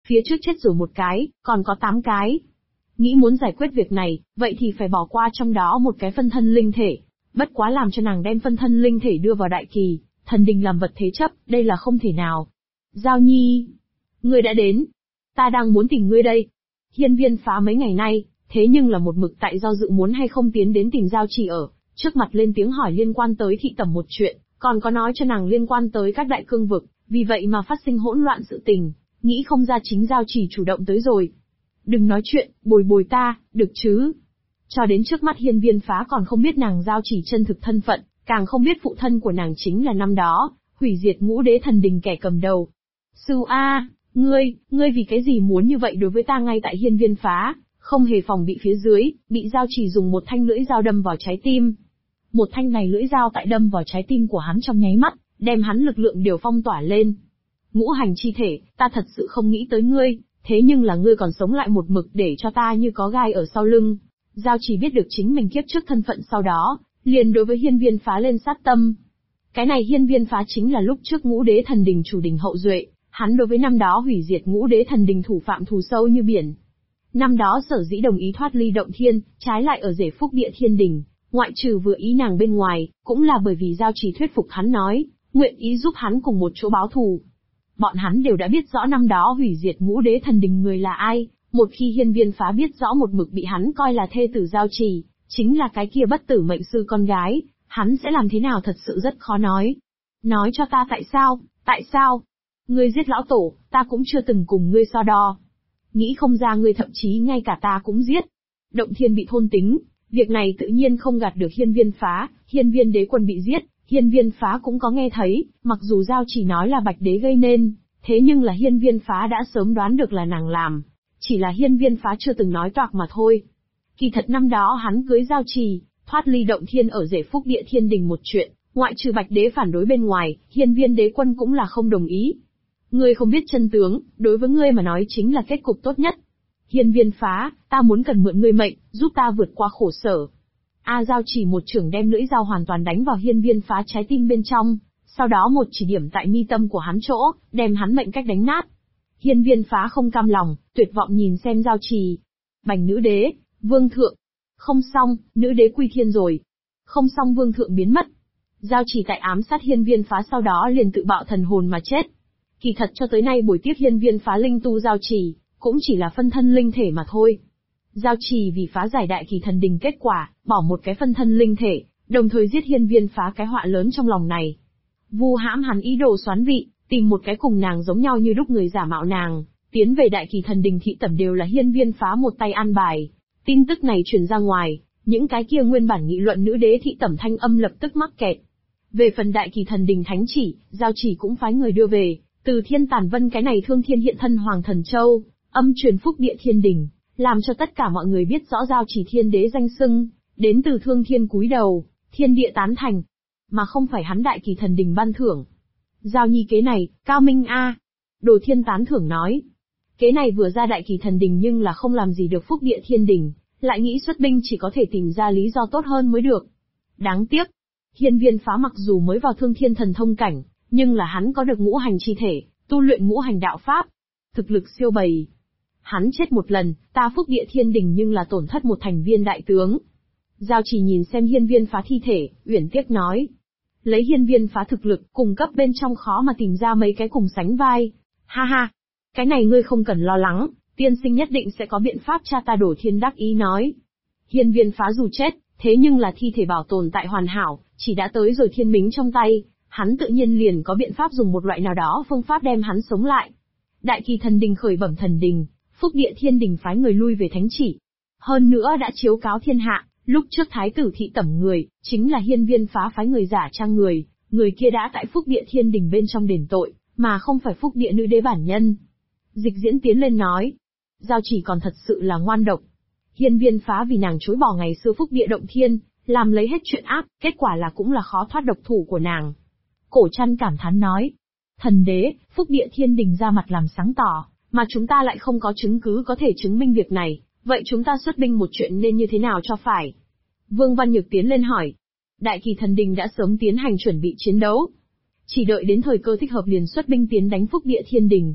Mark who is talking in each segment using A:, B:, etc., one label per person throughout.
A: Phía trước chết rồi một cái, còn có 8 cái. Nghĩ muốn giải quyết việc này, vậy thì phải bỏ qua trong đó một cái phân thân linh thể. Bất quá làm cho nàng đem phân thân linh thể đưa vào đại kỳ, thần đình làm vật thế chấp, đây là không thể nào. Giao Nhi, ngươi đã đến. Ta đang muốn tìm ngươi đây. Hiên Viên Phá mấy ngày nay, thế nhưng là một mực tại do dự muốn hay không tiến đến tìm Giao Chỉ ở, trước mặt lên tiếng hỏi liên quan tới thị tẩm một chuyện, còn có nói cho nàng liên quan tới các đại cương vực, vì vậy mà phát sinh hỗn loạn sự tình, nghĩ không ra chính Giao Chỉ chủ động tới rồi. Đừng nói chuyện, bồi bồi ta, được chứ? Cho đến trước mắt Hiên Viên Phá còn không biết nàng Giao Chỉ chân thực thân phận, càng không biết phụ thân của nàng chính là năm đó, hủy diệt Ngũ Đế Thần Đình kẻ cầm đầu. Sư A, ngươi vì cái gì muốn như vậy đối với ta? Ngay tại Hiên Viên Phá, không hề phòng bị phía dưới, bị Giao Chỉ dùng một thanh lưỡi dao đâm vào trái tim. Một thanh này lưỡi dao tại đâm vào trái tim của hắn trong nháy mắt, đem hắn lực lượng đều phong tỏa lên. Ngũ hành chi thể, ta thật sự không nghĩ tới ngươi, thế nhưng là ngươi còn sống lại một mực để cho ta như có gai ở sau lưng. Giao Chỉ biết được chính mình kiếp trước thân phận sau đó, liền đối với Hiên Viên Phá lên sát tâm. Cái này Hiên Viên Phá chính là lúc trước Ngũ Đế Thần Đình chủ đình hậu duệ, hắn đối với năm đó hủy diệt Ngũ Đế Thần Đình thủ phạm thù sâu như biển. Năm đó sở dĩ đồng ý thoát ly động thiên, trái lại ở rể phúc địa thiên đình, ngoại trừ vừa ý nàng bên ngoài, cũng là bởi vì Giao Chỉ thuyết phục hắn nói, nguyện ý giúp hắn cùng một chỗ báo thù. Bọn hắn đều đã biết rõ năm đó hủy diệt Ngũ Đế Thần Đình người là ai, một khi Hiên Viên Phá biết rõ một mực bị hắn coi là thê tử Giao Chỉ, chính là cái kia bất tử mệnh sư con gái, hắn sẽ làm thế nào thật sự rất khó nói. Nói cho ta tại sao? Ngươi giết lão tổ, ta cũng chưa từng cùng ngươi so đo. Nghĩ không ra ngươi thậm chí ngay cả ta cũng giết. Động thiên bị thôn tính, việc này tự nhiên không gạt được Hiên Viên Phá, Hiên Viên Đế Quân bị giết, Hiên Viên Phá cũng có nghe thấy, mặc dù Giao Chỉ nói là Bạch Đế gây nên, thế nhưng là Hiên Viên Phá đã sớm đoán được là nàng làm, chỉ là Hiên Viên Phá chưa từng nói toạc mà thôi. Kỳ thật năm đó hắn cưới Giao Chỉ, thoát ly động thiên ở rể phúc địa thiên đình một chuyện, ngoại trừ Bạch Đế phản đối bên ngoài, Hiên Viên Đế Quân cũng là không đồng ý. Ngươi không biết chân tướng, đối với ngươi mà nói chính là kết cục tốt nhất. Hiên Viên Phá, ta muốn cần mượn ngươi mệnh, giúp ta vượt qua khổ sở. Giao Chỉ một chưởng đem lưỡi dao hoàn toàn đánh vào Hiên Viên Phá trái tim bên trong, sau đó một chỉ điểm tại mi tâm của hắn chỗ, đem hắn mệnh cách đánh nát. Hiên Viên Phá không cam lòng, tuyệt vọng nhìn xem Giao Chỉ. Bành nữ đế, vương thượng. Không xong, nữ đế quy thiên rồi. Không xong, vương thượng biến mất. Giao Chỉ tại ám sát Hiên Viên Phá sau đó liền tự bạo thần hồn mà chết. Kỳ thật cho tới nay buổi tiếp Hiên Viên Phá linh tu Giao Chỉ, cũng chỉ là phân thân linh thể mà thôi. Giao Chỉ vì phá giải đại kỳ thần đình kết quả, bỏ một cái phân thân linh thể, đồng thời giết Hiên Viên Phá cái họa lớn trong lòng này. Vu hãm hắn ý đồ xoán vị, tìm một cái cùng nàng giống nhau như đúc người giả mạo nàng, tiến về đại kỳ thần đình thị tẩm đều là Hiên Viên Phá một tay an bài. Tin tức này truyền ra ngoài, những cái kia nguyên bản nghị luận nữ đế thị tẩm thanh âm lập tức mắc kẹt. Về phần đại kỳ thần đình thánh chỉ, Giao Chỉ cũng phái người đưa về, từ Thiên Tản Vân cái này thương thiên hiện thân Hoàng Thần Châu, âm truyền phúc địa thiên đình, làm cho tất cả mọi người biết rõ Giao Chỉ thiên đế danh xưng, đến từ thương thiên cúi đầu, thiên địa tán thành, mà không phải hắn đại kỳ thần đình ban thưởng. Giao Nhi kế này, cao minh a. Đồ Thiên tán thưởng nói. Kế này vừa ra đại kỳ thần đình nhưng là không làm gì được phúc địa thiên đình, lại nghĩ xuất binh chỉ có thể tìm ra lý do tốt hơn mới được. Đáng tiếc, Hiên Viên Phá mặc dù mới vào thương thiên thần thông cảnh, nhưng là hắn có được ngũ hành chi thể, tu luyện ngũ hành đạo pháp, thực lực siêu bầy. Hắn chết một lần, ta phúc địa thiên đình nhưng là tổn thất một thành viên đại tướng. Giao Chỉ nhìn xem Hiên Viên Phá thi thể, uyển tiếc nói. Lấy Hiên Viên Phá thực lực, cùng cấp bên trong khó mà tìm ra mấy cái cùng sánh vai. Ha ha, cái này ngươi không cần lo lắng, tiên sinh nhất định sẽ có biện pháp cha ta. Đổ Thiên đắc ý nói. Hiên Viên Phá dù chết, thế nhưng là thi thể bảo tồn tại hoàn hảo, chỉ đã tới rồi thiên mính trong tay, hắn tự nhiên liền có biện pháp dùng một loại nào đó phương pháp đem hắn sống lại. Đại kỳ thần đình khởi bẩm thần đình, phúc địa thiên đình phái người lui về thánh chỉ. Hơn nữa đã chiếu cáo thiên hạ, lúc trước thái tử thị tẩm người, chính là Hiên Viên Phá phái người giả trang người kia đã tại phúc địa thiên đình bên trong đền tội, mà không phải phúc địa nữ đế bản nhân. Dịch Diễn tiến lên nói, Giao Chỉ còn thật sự là ngoan độc. Hiên Viên Phá vì nàng chối bỏ ngày xưa phúc địa động thiên, làm lấy hết chuyện ác, kết quả là cũng là khó thoát độc thủ của nàng. Cổ Trăn cảm thán nói, thần đế, phúc địa thiên đình ra mặt làm sáng tỏ, mà chúng ta lại không có chứng cứ có thể chứng minh việc này, vậy chúng ta xuất binh một chuyện nên như thế nào cho phải? Vương Văn Nhược tiến lên hỏi. Đại kỳ thần đình đã sớm tiến hành chuẩn bị chiến đấu. Chỉ đợi đến thời cơ thích hợp liền xuất binh tiến đánh phúc địa thiên đình.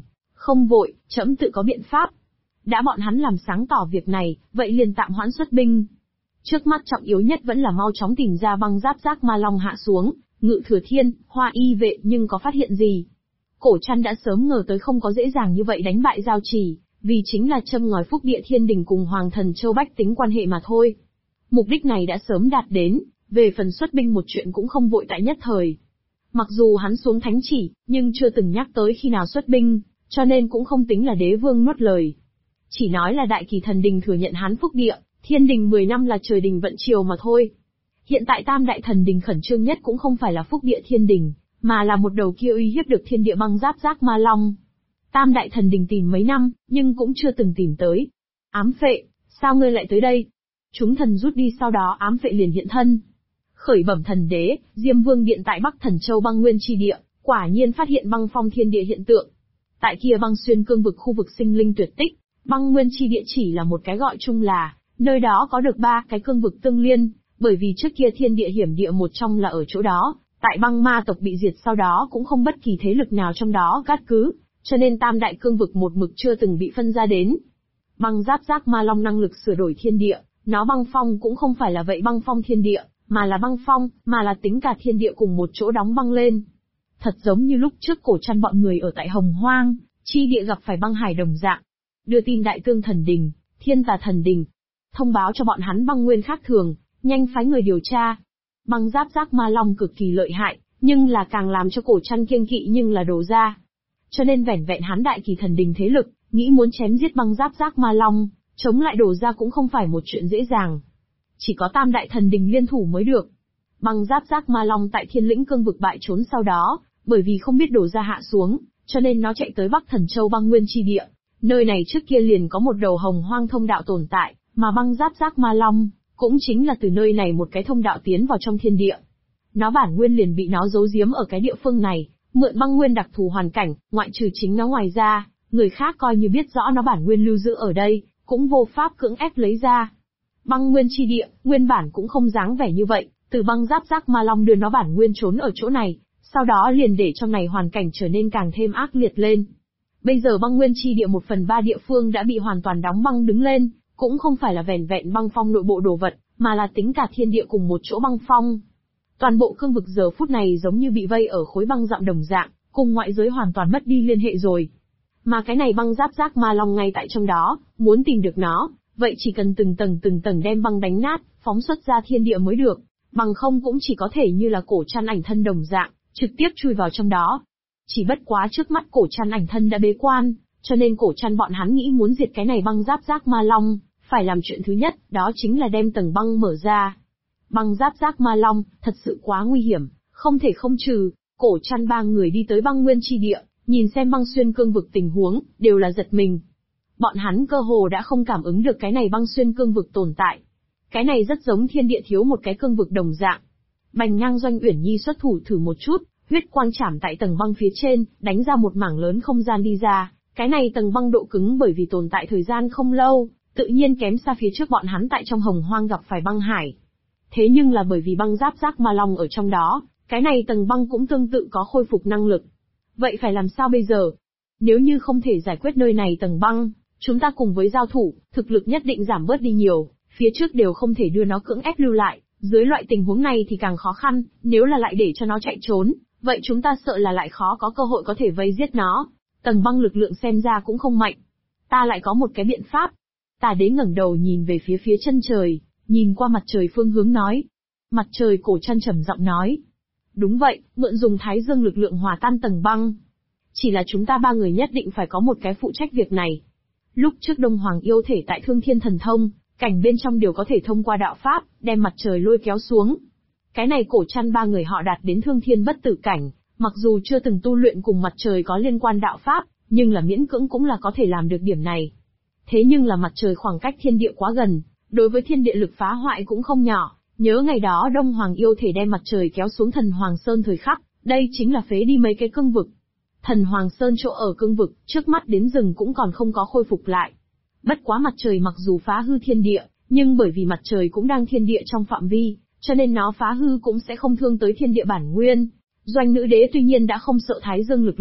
A: Không vội, trẫm tự có biện pháp. Đã bọn hắn làm sáng tỏ việc này, vậy liền tạm hoãn xuất binh. Trước mắt trọng yếu nhất vẫn là mau chóng tìm ra băng giáp giác ma long hạ xuống, Ngự Thừa Thiên, Hoa Y vệ nhưng có phát hiện gì. Cổ Trăn đã sớm ngờ tới không có dễ dàng như vậy đánh bại Giao Chỉ, vì chính là châm ngòi phúc địa thiên đình cùng Hoàng Thần Châu bách tính quan hệ mà thôi. Mục đích này đã sớm đạt đến, về phần xuất binh một chuyện cũng không vội tại nhất thời. Mặc dù hắn xuống thánh chỉ, nhưng chưa từng nhắc tới khi nào xuất binh, cho nên cũng không tính là đế vương nuốt lời. Chỉ nói là đại kỳ thần đình thừa nhận hắn phúc địa, thiên đình 10 năm là trời đình vận triều mà thôi. Hiện tại tam đại thần đình khẩn trương nhất cũng không phải là phúc địa thiên đình, mà là một đầu kia uy hiếp được thiên địa băng giáp giác ma long. Tam đại thần đình tìm mấy năm, nhưng cũng chưa từng tìm tới. Ám Phệ, sao ngươi lại tới đây? Chúng thần rút đi sau đó Ám Phệ liền hiện thân. Khởi bẩm thần đế, Diêm Vương điện tại Bắc Thần Châu băng nguyên chi địa, quả nhiên phát hiện băng phong thiên địa hiện tượng. Tại kia băng xuyên cương vực khu vực sinh linh tuyệt tích, băng nguyên chi địa chỉ là một cái gọi chung là, nơi đó có được 3 cái cương vực tương liên, bởi vì trước kia thiên địa hiểm địa một trong là ở chỗ đó, tại băng ma tộc bị diệt sau đó cũng không bất kỳ thế lực nào trong đó cát cứ, cho nên tam đại cương vực một mực chưa từng bị phân ra đến. Băng giáp giác ma long năng lực sửa đổi thiên địa, nó băng phong cũng không phải là vậy băng phong thiên địa, mà là băng phong, mà là tính cả thiên địa cùng một chỗ đóng băng lên. Thật giống như lúc trước Cổ Trăn bọn người ở tại Hồng Hoang, chi địa gặp phải băng hải đồng dạng. Đưa tin Đại Tương Thần Đình, Thiên Tà Thần Đình, thông báo cho bọn hắn băng nguyên khác thường, nhanh phái người điều tra. Băng giáp giác ma long cực kỳ lợi hại, nhưng là càng làm cho Cổ Trăn kiêng kỵ nhưng là Đồ Gia. Cho nên vẻn vẹn hắn Đại Kỳ Thần Đình thế lực, nghĩ muốn chém giết băng giáp giác ma long, chống lại Đồ Gia cũng không phải một chuyện dễ dàng. Chỉ có tam đại thần đình liên thủ mới được. Băng giáp giác ma long tại Thiên Lĩnh cương vực bại trốn sau đó, bởi vì không biết Đồ Gia hạ xuống, cho nên nó chạy tới Bắc Thần Châu băng nguyên chi địa. Nơi này trước kia liền có một đầu hồng hoang thông đạo tồn tại, mà băng giáp giác ma long, cũng chính là từ nơi này một cái thông đạo tiến vào trong thiên địa. Nó bản nguyên liền bị nó giấu giếm ở cái địa phương này, mượn băng nguyên đặc thù hoàn cảnh, ngoại trừ chính nó ngoài ra, người khác coi như biết rõ nó bản nguyên lưu giữ ở đây, cũng vô pháp cưỡng ép lấy ra. Băng nguyên chi địa, nguyên bản cũng không dáng vẻ như vậy, từ băng giáp giác ma long đưa nó bản nguyên trốn ở chỗ này, sau đó liền để trong này hoàn cảnh trở nên càng thêm ác liệt lên. Bây giờ băng nguyên chi địa 1/3 địa phương đã bị hoàn toàn đóng băng đứng lên, cũng không phải là vẻn vẹn băng phong nội bộ đồ vật, mà là tính cả thiên địa cùng một chỗ băng phong. Toàn bộ cương vực giờ phút này giống như bị vây ở khối băng dặm đồng dạng, cùng ngoại giới hoàn toàn mất đi liên hệ rồi. Mà cái này băng giáp giác ma long ngay tại trong đó, muốn tìm được nó, vậy chỉ cần từng tầng đem băng đánh nát, phóng xuất ra thiên địa mới được, bằng không cũng chỉ có thể như là Cổ Trăn ảnh thân đồng dạng, trực tiếp chui vào trong đó. Chỉ bất quá trước mắt Cổ Trăn ảnh thân đã bế quan, cho nên Cổ Trăn bọn hắn nghĩ muốn diệt cái này băng giáp giác ma long, phải làm chuyện thứ nhất, đó chính là đem tầng băng mở ra. Băng giáp giác ma long, thật sự quá nguy hiểm, không thể không trừ. Cổ Trăn 3 người đi tới băng nguyên chi địa, nhìn xem băng xuyên cương vực tình huống, đều là giật mình. Bọn hắn cơ hồ đã không cảm ứng được cái này băng xuyên cương vực tồn tại. Cái này rất giống thiên địa thiếu một cái cương vực đồng dạng. Bành ngang Doanh Uyển Nhi xuất thủ thử một chút, huyết quang chảm tại tầng băng phía trên, đánh ra một mảng lớn không gian đi ra. Cái này tầng băng độ cứng bởi vì tồn tại thời gian không lâu, tự nhiên kém xa phía trước bọn hắn tại trong hồng hoang gặp phải băng hải. Thế nhưng là bởi vì băng giáp giác ma long ở trong đó, cái này tầng băng cũng tương tự có khôi phục năng lực. Vậy phải làm sao bây giờ? Nếu như không thể giải quyết nơi này tầng băng, chúng ta cùng với giao thủ, thực lực nhất định giảm bớt đi nhiều, phía trước đều không thể đưa nó cưỡng ép lưu lại, dưới loại tình huống này thì càng khó khăn, nếu là lại để cho nó chạy trốn, vậy chúng ta sợ là lại khó có cơ hội có thể vây giết nó. Tầng băng lực lượng xem ra cũng không mạnh. Ta lại có một cái biện pháp. Tà Đế ngẩng đầu nhìn về phía chân trời, nhìn qua mặt trời phương hướng nói. Mặt trời Cổ Trăn trầm giọng nói. Đúng vậy, mượn dùng thái dương lực lượng hòa tan tầng băng. Chỉ là chúng ta 3 người nhất định phải có một cái phụ trách việc này. Lúc trước Đông Hoàng yêu thể tại Thương Thiên Thần Thông, cảnh bên trong đều có thể thông qua đạo pháp, đem mặt trời lôi kéo xuống. Cái này Cổ Trăn 3 người họ đạt đến Thương Thiên bất tử cảnh, mặc dù chưa từng tu luyện cùng mặt trời có liên quan đạo pháp, nhưng là miễn cưỡng cũng là có thể làm được điểm này. Thế nhưng là mặt trời khoảng cách thiên địa quá gần, đối với thiên địa lực phá hoại cũng không nhỏ. Nhớ ngày đó Đông Hoàng yêu thể đem mặt trời kéo xuống Thần Hoàng Sơn thời khắc, đây chính là phế đi mấy cái cương vực. Thần Hoàng Sơn chỗ ở cương vực, trước mắt đến rừng cũng còn không có khôi phục lại. Bất quá mặt trời mặc dù phá hư thiên địa, nhưng bởi vì mặt trời cũng đang thiên địa trong phạm vi, cho nên nó phá hư cũng sẽ không thương tới thiên địa bản nguyên. Doanh Nữ Đế tuy nhiên đã không sợ thái dương lực lượng,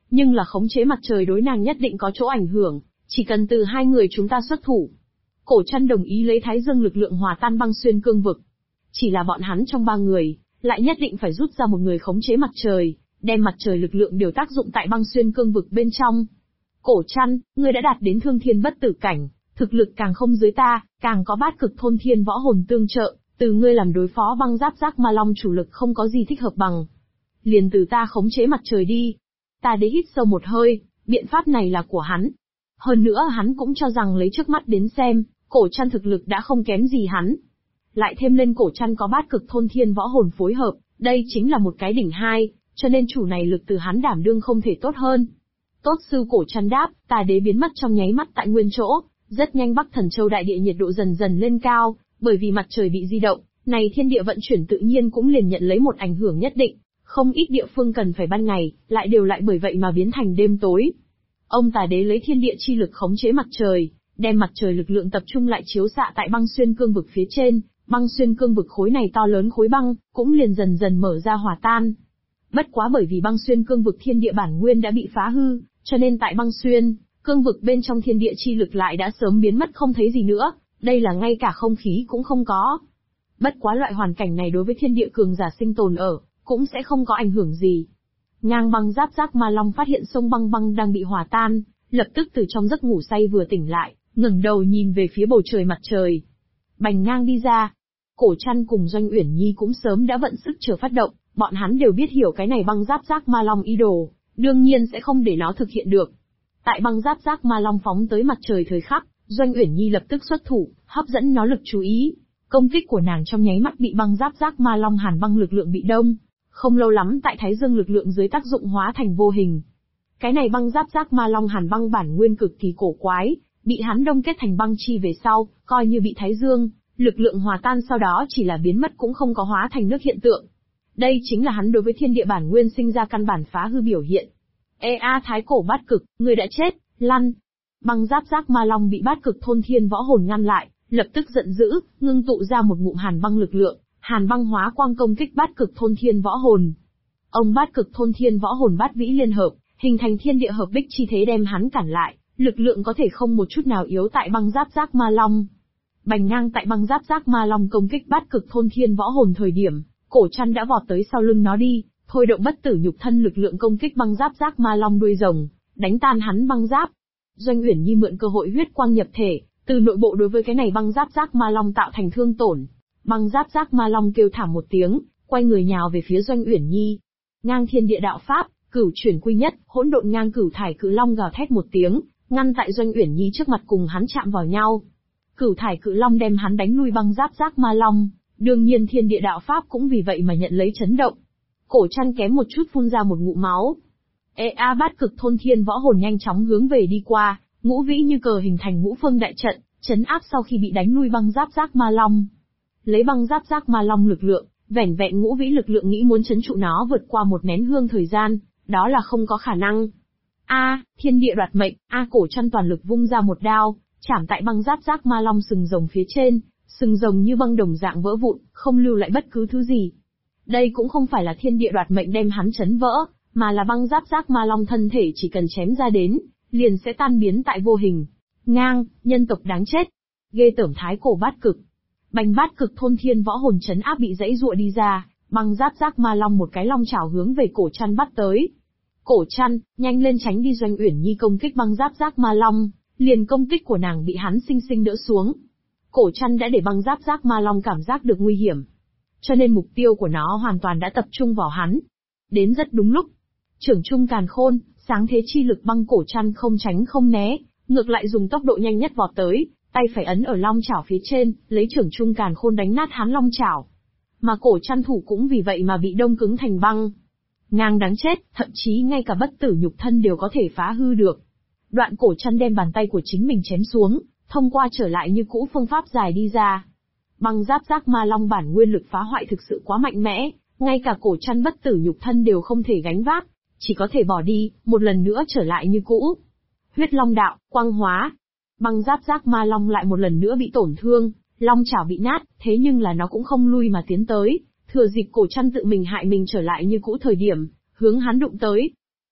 A: nhưng là khống chế mặt trời đối nàng nhất định có chỗ ảnh hưởng, chỉ cần từ hai người chúng ta xuất thủ. Cổ Trăn đồng ý lấy Thái Dương lực lượng hòa tan băng xuyên cương vực. Chỉ là bọn hắn trong ba người, lại nhất định phải rút ra một người khống chế mặt trời, đem mặt trời lực lượng điều tác dụng tại băng xuyên cương vực bên trong. Cổ Trăn, ngươi đã đạt đến thương thiên bất tử cảnh, thực lực càng không dưới ta, càng có bát cực thôn thiên võ hồn tương trợ, từ ngươi làm đối phó băng giáp giác ma long chủ lực không có gì thích hợp bằng. Liền từ ta khống chế mặt trời đi. Ta đế hít sâu một hơi, biện pháp này là của hắn. Hơn nữa hắn cũng cho rằng lấy trước mắt đến xem, Cổ Trăn thực lực đã không kém gì hắn. Lại thêm lên Cổ Trăn có bát cực thôn thiên võ hồn phối hợp, đây chính là một cái đỉnh hai, cho nên chủ này lực từ hắn đảm đương không thể tốt hơn. Tốt sư. Cổ Trăn đáp, tà đế biến mất trong nháy mắt tại nguyên chỗ, rất nhanh Bắc Thần Châu đại địa nhiệt độ dần dần lên cao, bởi vì mặt trời bị di động, này thiên địa vận chuyển tự nhiên cũng liền nhận lấy một ảnh hưởng nhất định, không ít địa phương cần phải ban ngày, lại đều lại bởi vậy mà biến thành đêm tối. Ông tà đế lấy thiên địa chi lực khống chế mặt trời, đem mặt trời lực lượng tập trung lại chiếu xạ tại băng xuyên cương vực phía trên, băng xuyên cương vực khối này to lớn khối băng, cũng liền dần dần mở ra hòa tan. Bất quá bởi vì băng xuyên cương vực thiên địa bản nguyên đã bị phá hư, cho nên tại băng xuyên cương vực bên trong thiên địa chi lực lại đã sớm biến mất không thấy gì nữa, đây là ngay cả không khí cũng không có. Bất quá loại hoàn cảnh này đối với thiên địa cường giả sinh tồn ở, cũng sẽ không có ảnh hưởng gì. Ngang băng giáp giác ma long phát hiện sông băng băng đang bị hòa tan, lập tức từ trong giấc ngủ say vừa tỉnh lại, ngẩng đầu nhìn về phía bầu trời mặt trời. Bành Ngang đi ra. Cổ Trăn cùng Doanh Uyển Nhi cũng sớm đã vận sức chờ phát động, bọn hắn đều biết hiểu cái này băng giáp giác ma long ý đồ, đương nhiên sẽ không để nó thực hiện được. Tại băng giáp giác ma long phóng tới mặt trời thời khắc, Doanh Uyển Nhi lập tức xuất thủ, hấp dẫn nó lực chú ý. Công kích của nàng trong nháy mắt bị băng giáp giác ma long hàn băng lực lượng bị đông. Không lâu lắm tại Thái Dương lực lượng dưới tác dụng hóa thành vô hình. Cái này băng giáp giác ma long hàn băng bản nguyên cực kỳ cổ quái, bị hắn đông kết thành băng chi về sau, coi như bị Thái Dương lực lượng hòa tan sau đó chỉ là biến mất cũng không có hóa thành nước hiện tượng. Đây chính là hắn đối với thiên địa bản nguyên sinh ra căn bản phá hư biểu hiện. Thái cổ bát cực, ngươi đã chết, lăn. Băng giáp giác ma long bị bát cực thôn thiên võ hồn ngăn lại, lập tức giận dữ, ngưng tụ ra một ngụm hàn băng lực lượng, hàn băng hóa quang công kích bát cực thôn thiên võ hồn. Ông bát cực thôn thiên võ hồn bát vĩ liên hợp, hình thành thiên địa hợp bích chi thế đem hắn cản lại, lực lượng có thể không một chút nào yếu tại băng giáp giác ma long. Bành Ngang tại băng giáp giác ma long công kích bát cực thôn thiên võ hồn thời điểm, Cổ Trăn đã vọt tới sau lưng nó đi, thôi động bất tử nhục thân lực lượng công kích băng giáp giác ma long đuôi rồng, đánh tan hắn băng giáp. Doanh Uyển Nhi mượn cơ hội huyết quang nhập thể, từ nội bộ đối với cái này băng giáp giác ma long tạo thành thương tổn. Băng giáp giác ma long kêu thảm một tiếng, quay người nhào về phía Doanh Uyển Nhi. Ngang thiên địa đạo pháp, cửu chuyển quy nhất, hỗn độn ngang cửu thải cự long gào thét một tiếng, ngăn tại Doanh Uyển Nhi trước mặt cùng hắn chạm vào nhau. Cửu thải cự long đem hắn đánh lui băng giáp giác ma long, đương nhiên thiên địa đạo pháp cũng vì vậy mà nhận lấy chấn động. Cổ Trăn kém một chút phun ra một ngụm máu. Bát cực thôn thiên võ hồn nhanh chóng hướng về đi qua, ngũ vĩ như cờ hình thành ngũ phương đại trận, chấn áp sau khi bị đánh lui băng giáp giác ma long. Lấy băng giáp giác ma long lực lượng, vẻn vẹn ngũ vĩ lực lượng nghĩ muốn chấn trụ nó vượt qua một nén hương thời gian, đó là không có khả năng. Thiên địa đoạt mệnh, Cổ Trăn toàn lực vung ra một đao, chảm tại băng giáp giác ma long sừng rồng phía trên, sừng rồng như băng đồng dạng vỡ vụn, không lưu lại bất cứ thứ gì. Đây cũng không phải là thiên địa đoạt mệnh đem hắn chấn vỡ, mà là băng giáp giác ma long thân thể chỉ cần chém ra đến, liền sẽ tan biến tại vô hình. Ngang, nhân tộc đáng chết. Ghê tởm thái cổ bát cực. Bành bát cực thôn thiên võ hồn chấn áp bị dãy giụa đi ra, băng giáp giác ma long một cái long chảo hướng về Cổ Trăn bắt tới. Cổ Trăn, nhanh lên tránh đi. Doanh Uyển Nhi công kích băng giáp giác ma long, liền công kích của nàng bị hắn sinh sinh đỡ xuống. Cổ Trăn đã để băng giáp giác ma long cảm giác được nguy hiểm, cho nên mục tiêu của nó hoàn toàn đã tập trung vào hắn. Đến rất đúng lúc. Trưởng trung càn khôn, sáng thế chi lực băng Cổ Trăn không tránh không né, ngược lại dùng tốc độ nhanh nhất vọt tới, tay phải ấn ở long chảo phía trên, lấy trưởng trung càn khôn đánh nát hắn long chảo. Mà Cổ Trăn thủ cũng vì vậy mà bị đông cứng thành băng. Ngang đáng chết, thậm chí ngay cả bất tử nhục thân đều có thể phá hư được. Đoạn Cổ Trăn đem bàn tay của chính mình chém xuống, thông qua trở lại như cũ phương pháp dài đi ra. Băng giáp giác ma long bản nguyên lực phá hoại thực sự quá mạnh mẽ, ngay cả Cổ Trăn bất tử nhục thân đều không thể gánh vác, chỉ có thể bỏ đi, một lần nữa trở lại như cũ. Huyết long đạo, quang hóa. Băng giáp giác ma long lại một lần nữa bị tổn thương, long chảo bị nát, thế nhưng là nó cũng không lui mà tiến tới, thừa dịp Cổ Trăn tự mình hại mình trở lại như cũ thời điểm, hướng hắn đụng tới.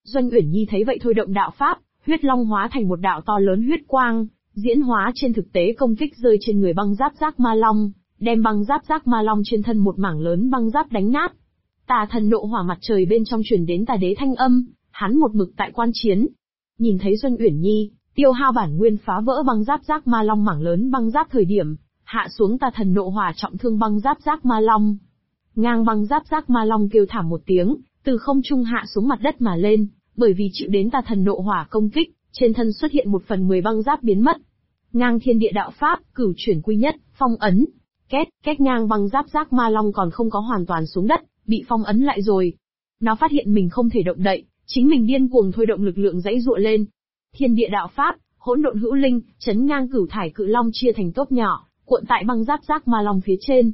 A: Doanh Uyển Nhi thấy vậy thôi động đạo pháp, huyết long hóa thành một đạo to lớn huyết quang, diễn hóa trên thực tế công kích rơi trên người băng giáp giác ma long, đem băng giáp giác ma long trên thân một mảng lớn băng giáp đánh nát. Tà thần nộ hỏa mặt trời bên trong truyền đến tà đế thanh âm, hắn một mực tại quan chiến. Nhìn thấy Doanh Uyển Nhi, tiêu hao bản nguyên phá vỡ băng giáp giác ma long mảng lớn băng giáp thời điểm, hạ xuống tà thần nộ hỏa trọng thương băng giáp giác ma long. Ngang băng giáp giác ma long kêu thảm một tiếng, từ không trung hạ xuống mặt đất mà lên, bởi vì chịu đến tà thần nộ hỏa công kích, trên thân xuất hiện 1/10 băng giáp biến mất. Ngang thiên địa đạo pháp, cửu chuyển quy nhất, phong ấn. Két ngang băng giáp giác ma long còn không có hoàn toàn xuống đất, bị phong ấn lại rồi. Nó phát hiện mình không thể động đậy, chính mình điên cuồng thôi động lực lượng dãy dụa lên. Thiên địa đạo pháp, hỗn độn hữu linh, chấn ngang cửu thải cự long chia thành tốp nhỏ, cuộn tại băng giáp giác ma long phía trên.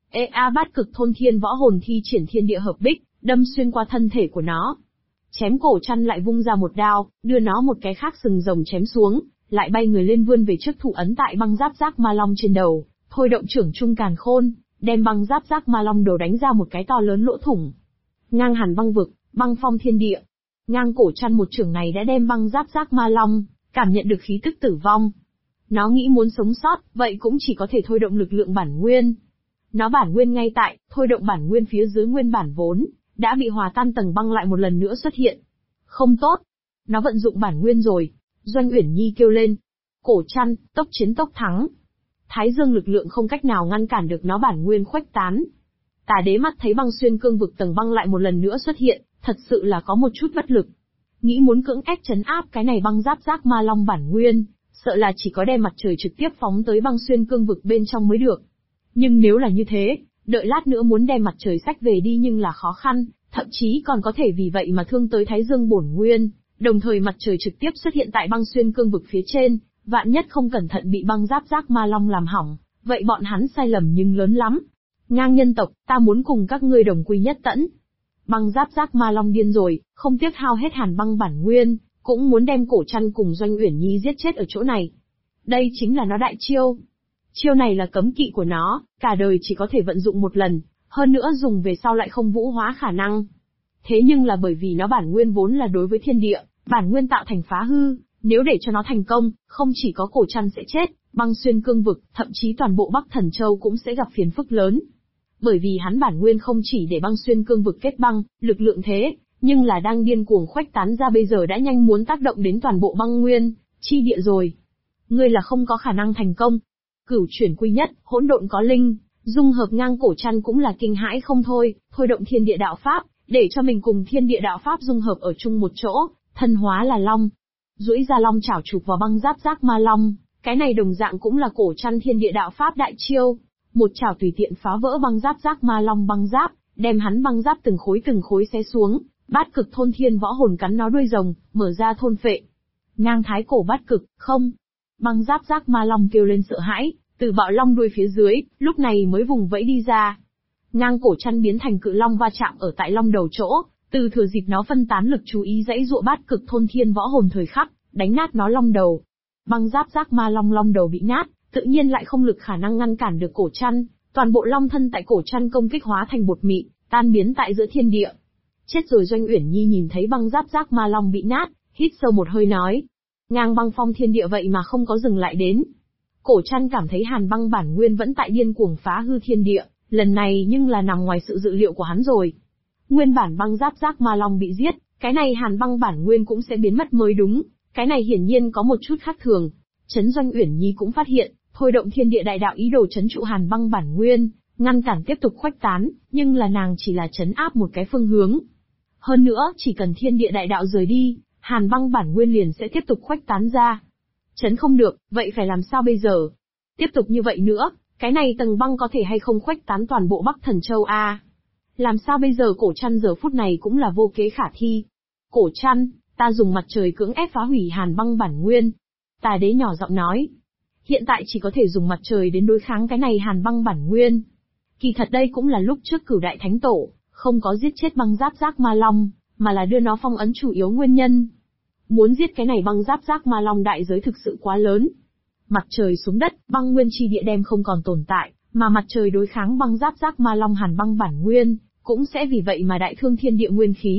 A: Bát cực thôn thiên võ hồn thi triển thiên địa hợp bích, đâm xuyên qua thân thể của nó. Chém cổ chăn lại vung ra một đao, đưa nó một cái khác sừng rồng chém xuống, lại bay người lên vươn về trước thủ ấn tại băng giáp giác ma long trên đầu, thôi động trưởng trung càn khôn, đem băng giáp giác ma long đầu đánh ra một cái to lớn lỗ thủng. Ngang hàn băng vực, băng phong thiên địa. Ngang cổ chăn một trưởng này đã đem băng giáp giác ma long, cảm nhận được khí tức tử vong. Nó nghĩ muốn sống sót, vậy cũng chỉ có thể thôi động lực lượng bản nguyên. Nó bản nguyên ngay tại, thôi động bản nguyên phía dưới nguyên bản vốn, đã bị hòa tan tầng băng lại một lần nữa xuất hiện. Không tốt. Nó vận dụng bản nguyên rồi. Doanh Uyển Nhi kêu lên. Cổ chăn, tốc chiến tốc thắng. Thái dương lực lượng không cách nào ngăn cản được nó bản nguyên khuếch tán. Tà đế mắt thấy băng xuyên cương vực tầng băng lại một lần nữa xuất hiện, thật sự là có một chút bất lực. Nghĩ muốn cưỡng ép trấn áp cái này băng giáp giác ma long bản nguyên, sợ là chỉ có đem mặt trời trực tiếp phóng tới băng xuyên cương vực bên trong mới được. Nhưng nếu là như thế, đợi lát nữa muốn đem mặt trời xách về đi nhưng là khó khăn, thậm chí còn có thể vì vậy mà thương tới thái dương bổn nguyên, đồng thời mặt trời trực tiếp xuất hiện tại băng xuyên cương vực phía trên, vạn nhất không cẩn thận bị băng giáp giác ma long làm hỏng, vậy bọn hắn sai lầm nhưng lớn lắm. Ngang nhân tộc, ta muốn cùng các ngươi đồng quy nhất tẫn. Băng giáp giác ma long điên rồi, không tiếc hao hết hàn băng bản nguyên, cũng muốn đem cổ chăn cùng Doanh Uyển Nhi giết chết ở chỗ này. Đây chính là nó đại chiêu. Chiêu này là cấm kỵ của nó, cả đời chỉ có thể vận dụng một lần, hơn nữa dùng về sau lại không vũ hóa khả năng. Thế nhưng là bởi vì nó bản nguyên vốn là đối với thiên địa, bản nguyên tạo thành phá hư, nếu để cho nó thành công, không chỉ có cổ chăn sẽ chết, băng xuyên cương vực, thậm chí toàn bộ Bắc Thần Châu cũng sẽ gặp phiền phức lớn. Bởi vì hắn bản nguyên không chỉ để băng xuyên cương vực kết băng, lực lượng thế, nhưng là đang điên cuồng khuếch tán ra bây giờ đã nhanh muốn tác động đến toàn bộ băng nguyên, chi địa rồi. Ngươi là không có khả năng thành công. Cửu chuyển quy nhất, hỗn độn có linh, dung hợp ngang cổ chăn cũng là kinh hãi không thôi, thôi động thiên địa đạo pháp, để cho mình cùng thiên địa đạo pháp dung hợp ở chung một chỗ, thân hóa là long. Duỗi ra long chảo chụp vào băng giáp giác ma long, cái này đồng dạng cũng là cổ chăn thiên địa đạo pháp đại chiêu. Một chảo tùy tiện phá vỡ băng giáp giác ma long băng giáp, đem hắn băng giáp từng khối xé xuống, bát cực thôn thiên võ hồn cắn nó đuôi rồng, mở ra thôn phệ. Ngang thái cổ bát cực, không. Băng giáp giác ma long kêu lên sợ hãi, từ bạo long đuôi phía dưới, lúc này mới vùng vẫy đi ra. Ngang cổ chăn biến thành cự long va chạm ở tại long đầu chỗ, từ thừa dịp nó phân tán lực chú ý dãy dụa bát cực thôn thiên võ hồn thời khắc, đánh nát nó long đầu. Băng giáp giác ma long long đầu bị nát, tự nhiên lại không lực khả năng ngăn cản được cổ chăn, toàn bộ long thân tại cổ chăn công kích hóa thành bột mịn, tan biến tại giữa thiên địa. Chết rồi. Doanh Uyển Nhi nhìn thấy băng giáp giác ma long bị nát, hít sâu một hơi nói. Ngang băng phong thiên địa vậy mà không có dừng lại đến. Cổ chăn cảm thấy hàn băng bản nguyên vẫn tại điên cuồng phá hư thiên địa, lần này nhưng là nằm ngoài sự dự liệu của hắn rồi. Nguyên bản băng giáp giác ma long bị giết, cái này hàn băng bản nguyên cũng sẽ biến mất mới đúng, cái này hiển nhiên có một chút khác thường. Trấn Doanh Uyển Nhi cũng phát hiện, thôi động thiên địa đại đạo ý đồ trấn trụ hàn băng bản nguyên, ngăn cản tiếp tục khuếch tán, nhưng là nàng chỉ là trấn áp một cái phương hướng. Hơn nữa, chỉ cần thiên địa đại đạo rời đi, hàn băng bản nguyên liền sẽ tiếp tục khuếch tán ra. Trấn không được, vậy phải làm sao bây giờ? Tiếp tục như vậy nữa, cái này tầng băng có thể hay không khuếch tán toàn bộ Bắc Thần Châu a? Làm sao bây giờ? Cổ chăn giờ phút này cũng là vô kế khả thi. Cổ chăn, ta dùng mặt trời cưỡng ép phá hủy hàn băng bản nguyên. Tà đế nhỏ giọng nói. Hiện tại chỉ có thể dùng mặt trời đến đối kháng cái này hàn băng bản nguyên. Kỳ thật đây cũng là lúc trước Cửu Đại Thánh Tổ, không có giết chết băng giáp giác ma long, mà là đưa nó phong ấn chủ yếu nguyên nhân. Muốn giết cái này băng giáp giác ma long đại giới thực sự quá lớn. Mặt trời xuống đất, băng nguyên chi địa đem không còn tồn tại, mà mặt trời đối kháng băng giáp giác ma long hàn băng bản nguyên, cũng sẽ vì vậy mà đại thương thiên địa nguyên khí.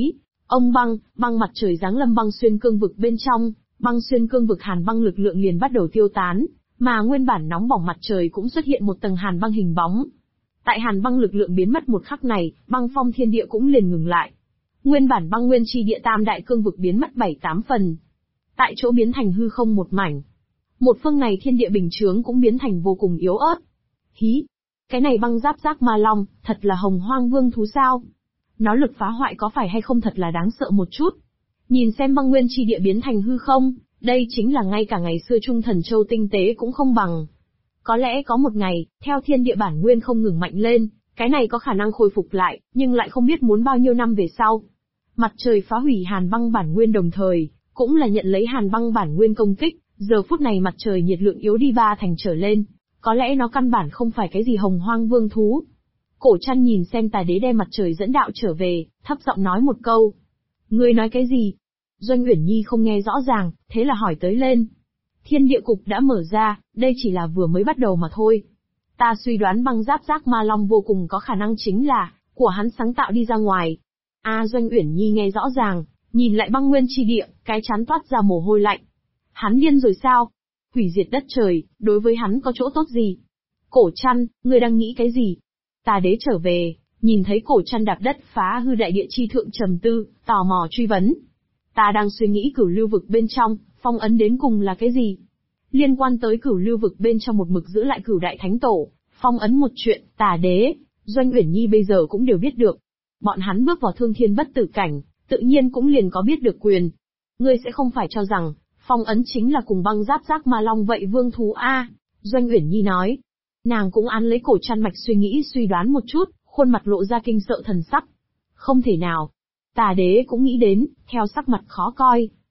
A: Ông băng mặt trời giáng lâm băng xuyên cương vực bên trong, băng xuyên cương vực hàn băng lực lượng liền bắt đầu tiêu tán, mà nguyên bản nóng bỏng mặt trời cũng xuất hiện một tầng hàn băng hình bóng. Tại hàn băng lực lượng biến mất một khắc này, băng phong thiên địa cũng liền ngừng lại. Nguyên bản băng nguyên chi địa tam đại cương vực biến mất 7-8 phần. Tại chỗ biến thành hư không một mảnh. Một phương này thiên địa bình chướng cũng biến thành vô cùng yếu ớt. Hí! Cái này băng giáp giác ma long, thật là hồng hoang vương thú sao? Nó lực phá hoại có phải hay không thật là đáng sợ một chút. Nhìn xem băng nguyên chi địa biến thành hư không, đây chính là ngay cả ngày xưa Trung Thần Châu tinh tế cũng không bằng. Có lẽ có một ngày, theo thiên địa bản nguyên không ngừng mạnh lên, cái này có khả năng khôi phục lại, nhưng lại không biết muốn bao nhiêu năm về sau. Mặt trời phá hủy hàn băng bản nguyên đồng thời, cũng là nhận lấy hàn băng bản nguyên công kích, giờ phút này mặt trời nhiệt lượng yếu đi 3 thành trở lên, có lẽ nó căn bản không phải cái gì hồng hoang vương thú. Cổ Trăn nhìn xem Tà Đế đem mặt trời dẫn đạo trở về, thấp giọng nói một câu. Ngươi nói cái gì? Doanh Uyển Nhi không nghe rõ ràng, thế là hỏi tới lên. Thiên địa cục đã mở ra, đây chỉ là vừa mới bắt đầu mà thôi. Ta suy đoán băng giáp giác ma long vô cùng có khả năng chính là của hắn sáng tạo đi ra ngoài. Doanh Uyển Nhi nghe rõ ràng, nhìn lại băng nguyên chi địa, cái chán toát ra mồ hôi lạnh. Hắn điên rồi sao? Hủy diệt đất trời, đối với hắn có chỗ tốt gì? Cổ Trăn, ngươi đang nghĩ cái gì? Tà Đế trở về, nhìn thấy Cổ Trăn đạp đất phá hư đại địa chi thượng trầm tư, tò mò truy vấn. Ta đang suy nghĩ cửu lưu vực bên trong, phong ấn đến cùng là cái gì? Liên quan tới cửu lưu vực bên trong một mực giữ lại cửu đại thánh tổ, phong ấn một chuyện, Tà Đế, Doanh Uyển Nhi bây giờ cũng đều biết được. Bọn hắn bước vào thương thiên bất tử cảnh, tự nhiên cũng liền có biết được quyền. Ngươi sẽ không phải cho rằng, phong ấn chính là cùng băng giáp giác ma long vậy vương thú Doanh Uyển Nhi nói. Nàng cũng án lấy Cổ Trăn mạch suy nghĩ suy đoán một chút, khuôn mặt lộ ra kinh sợ thần sắc. Không thể nào. Tà Đế cũng nghĩ đến, theo sắc mặt khó coi.